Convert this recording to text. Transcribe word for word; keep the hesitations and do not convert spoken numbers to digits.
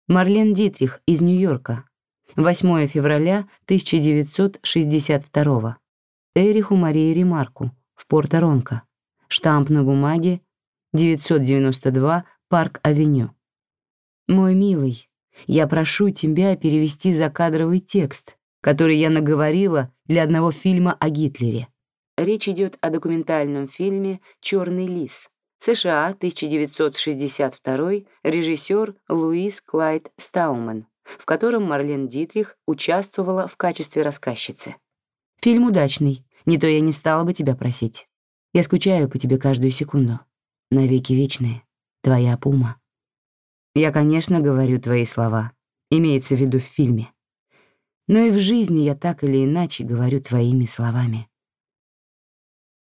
Марлен Дитрих из Нью-Йорка. восьмое февраля тысяча девятьсот шестьдесят второго. Эриху Марии Ремарку в Порто-Ронко. Штамп на бумаге девятьсот девяносто два Парк-авеню. Мой милый, я прошу тебя перевести закадровый текст, который я наговорила для одного фильма о Гитлере. Речь идет о документальном фильме «Черный лис», США, тысяча девятьсот шестьдесят второй, режиссер Луис Клайд Стауман, в котором Марлен Дитрих участвовала в качестве рассказчицы. Фильм удачный, не то я не стала бы тебя просить. Я скучаю по тебе каждую секунду. Навеки вечные. Твоя Пума. Я, конечно, говорю твои слова, имеется в виду в фильме. Но и в жизни я так или иначе говорю твоими словами.